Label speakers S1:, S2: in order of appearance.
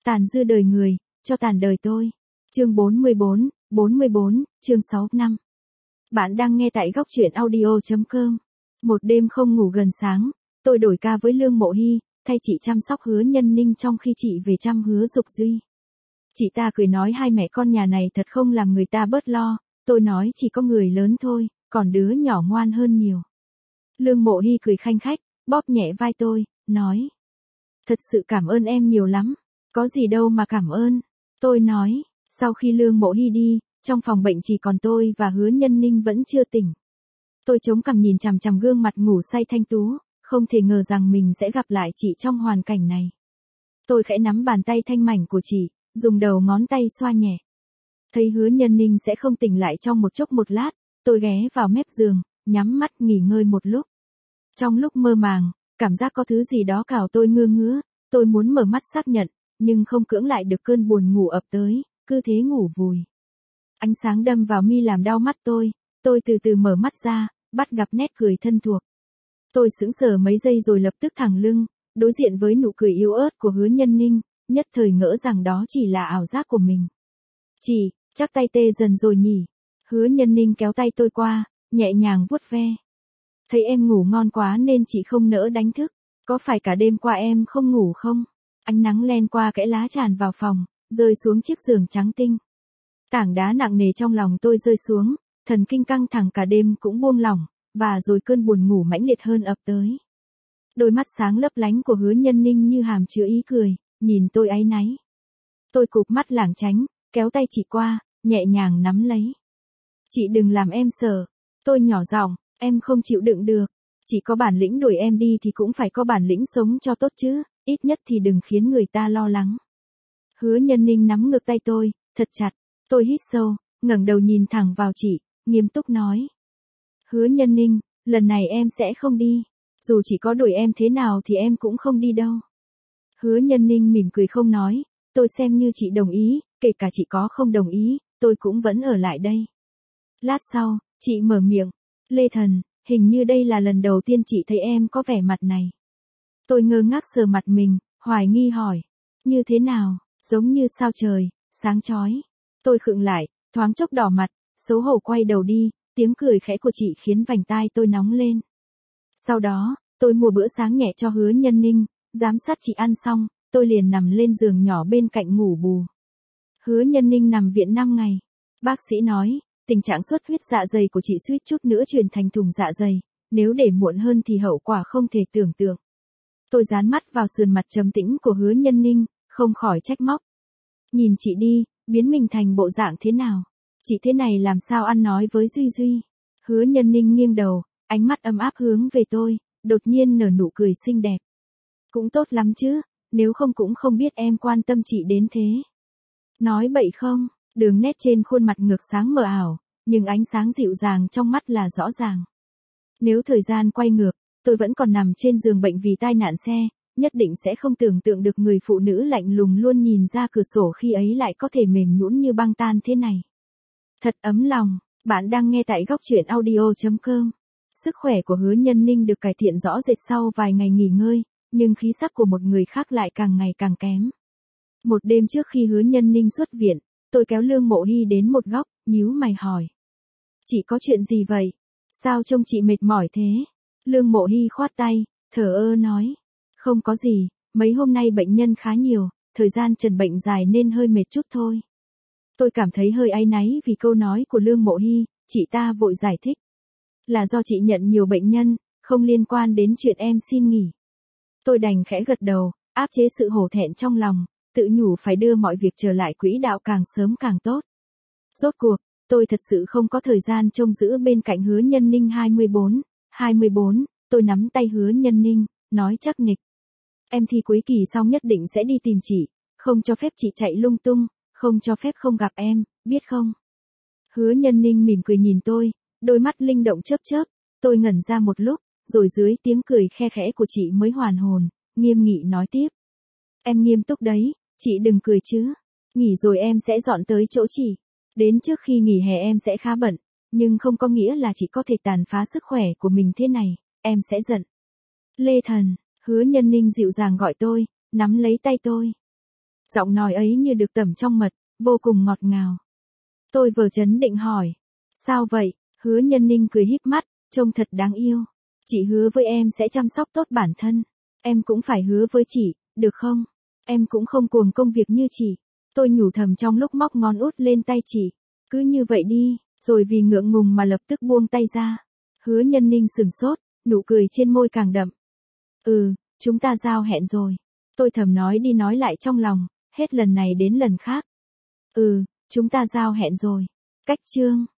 S1: Tàn dư đời người, cho tàn đời tôi. Chương 44, chương 6 năm. Bạn đang nghe tại góc truyện audio.com. Một đêm không ngủ gần sáng, tôi đổi ca với Lương Mộ Hy, thay chị chăm sóc Hứa Nhân Ninh trong khi chị về chăm Hứa Dục Duy. Chị ta cười nói hai mẹ con nhà này thật không làm người ta bớt lo, tôi nói chỉ có người lớn thôi, còn đứa nhỏ ngoan hơn nhiều. Lương Mộ Hy cười khanh khách, bóp nhẹ vai tôi, nói. Thật sự cảm ơn em nhiều lắm, có gì đâu mà cảm ơn. Tôi nói, sau khi Lương Mộ Hy đi, trong phòng bệnh chỉ còn tôi và Hứa Nhân Ninh vẫn chưa tỉnh. Tôi chống cằm nhìn chằm chằm gương mặt ngủ say thanh tú, không thể ngờ rằng mình sẽ gặp lại chị trong hoàn cảnh này. Tôi khẽ nắm bàn tay thanh mảnh của chị, dùng đầu ngón tay xoa nhẹ. Thấy Hứa Nhân Ninh sẽ không tỉnh lại trong một chốc một lát, tôi ghé vào mép giường, nhắm mắt nghỉ ngơi một lúc. Trong lúc mơ màng, cảm giác có thứ gì đó cào tôi ngứa ngứa, tôi muốn mở mắt xác nhận, nhưng không cưỡng lại được cơn buồn ngủ ập tới, cứ thế ngủ vùi. Ánh sáng đâm vào mi làm đau mắt tôi từ từ mở mắt ra, bắt gặp nét cười thân thuộc. Tôi sững sờ mấy giây rồi lập tức thẳng lưng, đối diện với nụ cười yếu ớt của Hứa Nhân Ninh, nhất thời ngỡ rằng đó chỉ là ảo giác của mình. Chị, chắc tay tê dần rồi nhỉ? Hứa Nhân Ninh kéo tay tôi qua, nhẹ nhàng vuốt ve. Thấy em ngủ ngon quá nên chị không nỡ đánh thức, có phải cả đêm qua em không ngủ không? Ánh nắng len qua kẽ lá tràn vào phòng, rơi xuống chiếc giường trắng tinh. Tảng đá nặng nề trong lòng tôi rơi xuống, thần kinh căng thẳng cả đêm cũng buông lỏng, và rồi cơn buồn ngủ mãnh liệt hơn ập tới. Đôi mắt sáng lấp lánh của Hứa Nhân Ninh như hàm chứa ý cười, nhìn tôi áy náy. Tôi cụp mắt lảng tránh, kéo tay chị qua, nhẹ nhàng nắm lấy. Chị đừng làm em sợ. Tôi nhỏ giọng, em không chịu đựng được. Chỉ có bản lĩnh đuổi em đi thì cũng phải có bản lĩnh sống cho tốt chứ, ít nhất thì đừng khiến người ta lo lắng. Hứa Nhân Ninh nắm ngược tay tôi, thật chặt. Tôi hít sâu, ngẩng đầu nhìn thẳng vào chị, nghiêm túc nói. Hứa Nhân Ninh, lần này em sẽ không đi. Dù chỉ có đuổi em thế nào thì em cũng không đi đâu. Hứa Nhân Ninh mỉm cười không nói, tôi xem như chị đồng ý, kể cả chị có không đồng ý, tôi cũng vẫn ở lại đây. Lát sau, chị mở miệng, Lê Thần, hình như đây là lần đầu tiên chị thấy em có vẻ mặt này. Tôi ngơ ngác sờ mặt mình, hoài nghi hỏi, như thế nào, giống như sao trời, sáng chói. Tôi khựng lại, thoáng chốc đỏ mặt, xấu hổ quay đầu đi, tiếng cười khẽ của chị khiến vành tai tôi nóng lên. Sau đó, tôi mua bữa sáng nhẹ cho Hứa Nhân Ninh, giám sát chị ăn xong, tôi liền nằm lên giường nhỏ bên cạnh ngủ bù. Hứa Nhân Ninh nằm viện 5 ngày. Bác sĩ nói, tình trạng xuất huyết dạ dày của chị suýt chút nữa chuyển thành thủng dạ dày, nếu để muộn hơn thì hậu quả không thể tưởng tượng. Tôi dán mắt vào sườn mặt trầm tĩnh của Hứa Nhân Ninh, không khỏi trách móc. Nhìn chị đi, biến mình thành bộ dạng thế nào? Chị thế này làm sao ăn nói với Duy Duy? Hứa Nhân Ninh nghiêng đầu, ánh mắt ấm áp hướng về tôi, đột nhiên nở nụ cười xinh đẹp. Cũng tốt lắm chứ, nếu không cũng không biết em quan tâm chị đến thế. Nói bậy không? Đường nét trên khuôn mặt ngược sáng mờ ảo, nhưng ánh sáng dịu dàng trong mắt là rõ ràng. Nếu thời gian quay ngược, tôi vẫn còn nằm trên giường bệnh vì tai nạn xe, nhất định sẽ không tưởng tượng được người phụ nữ lạnh lùng luôn nhìn ra cửa sổ khi ấy lại có thể mềm nhũn như băng tan thế này. Thật ấm lòng, bạn đang nghe tại góc truyện audio.com. Sức khỏe của Hứa Nhân Ninh được cải thiện rõ rệt sau vài ngày nghỉ ngơi, nhưng khí sắc của một người khác lại càng ngày càng kém. Một đêm trước khi Hứa Nhân Ninh xuất viện, tôi kéo Lương Mộ Hy đến một góc, nhíu mày hỏi. Chị có chuyện gì vậy? Sao trông chị mệt mỏi thế? Lương Mộ Hy khoát tay, thở ơ nói. Không có gì, mấy hôm nay bệnh nhân khá nhiều, thời gian trần bệnh dài nên hơi mệt chút thôi. Tôi cảm thấy hơi áy náy vì câu nói của Lương Mộ Hy, chị ta vội giải thích. Là do chị nhận nhiều bệnh nhân, không liên quan đến chuyện em xin nghỉ. Tôi đành khẽ gật đầu, áp chế sự hổ thẹn trong lòng, tự nhủ phải đưa mọi việc trở lại quỹ đạo càng sớm càng tốt. Rốt cuộc, tôi thật sự không có thời gian trông giữ bên cạnh Hứa Nhân Ninh 24, tôi nắm tay Hứa Nhân Ninh, nói chắc nịch. Em thi cuối kỳ xong nhất định sẽ đi tìm chị, không cho phép chị chạy lung tung, không cho phép không gặp em, biết không? Hứa Nhân Ninh mỉm cười nhìn tôi, đôi mắt linh động chớp chớp, tôi ngẩn ra một lúc, rồi dưới tiếng cười khe khẽ của chị mới hoàn hồn, nghiêm nghị nói tiếp. Em nghiêm túc đấy, chị đừng cười chứ. Nghỉ rồi em sẽ dọn tới chỗ chị. Đến trước khi nghỉ hè em sẽ khá bận, nhưng không có nghĩa là chị có thể tàn phá sức khỏe của mình thế này, em sẽ giận. Lê Thần, Hứa Nhân Ninh dịu dàng gọi tôi, nắm lấy tay tôi. Giọng nói ấy như được tẩm trong mật, vô cùng ngọt ngào. Tôi vờ trấn định hỏi. Sao vậy? Hứa Nhân Ninh cười híp mắt, trông thật đáng yêu. Chị hứa với em sẽ chăm sóc tốt bản thân. Em cũng phải hứa với chị, được không? Em cũng không cuồng công việc như chị. Tôi nhủ thầm trong lúc móc ngón út lên tay chị. Cứ như vậy đi, rồi vì ngượng ngùng mà lập tức buông tay ra. Hứa Nhân Ninh sừng sốt, nụ cười trên môi càng đậm. Chúng ta giao hẹn rồi. Tôi thầm nói đi nói lại trong lòng, hết lần này đến lần khác. Chúng ta giao hẹn rồi. Cách chương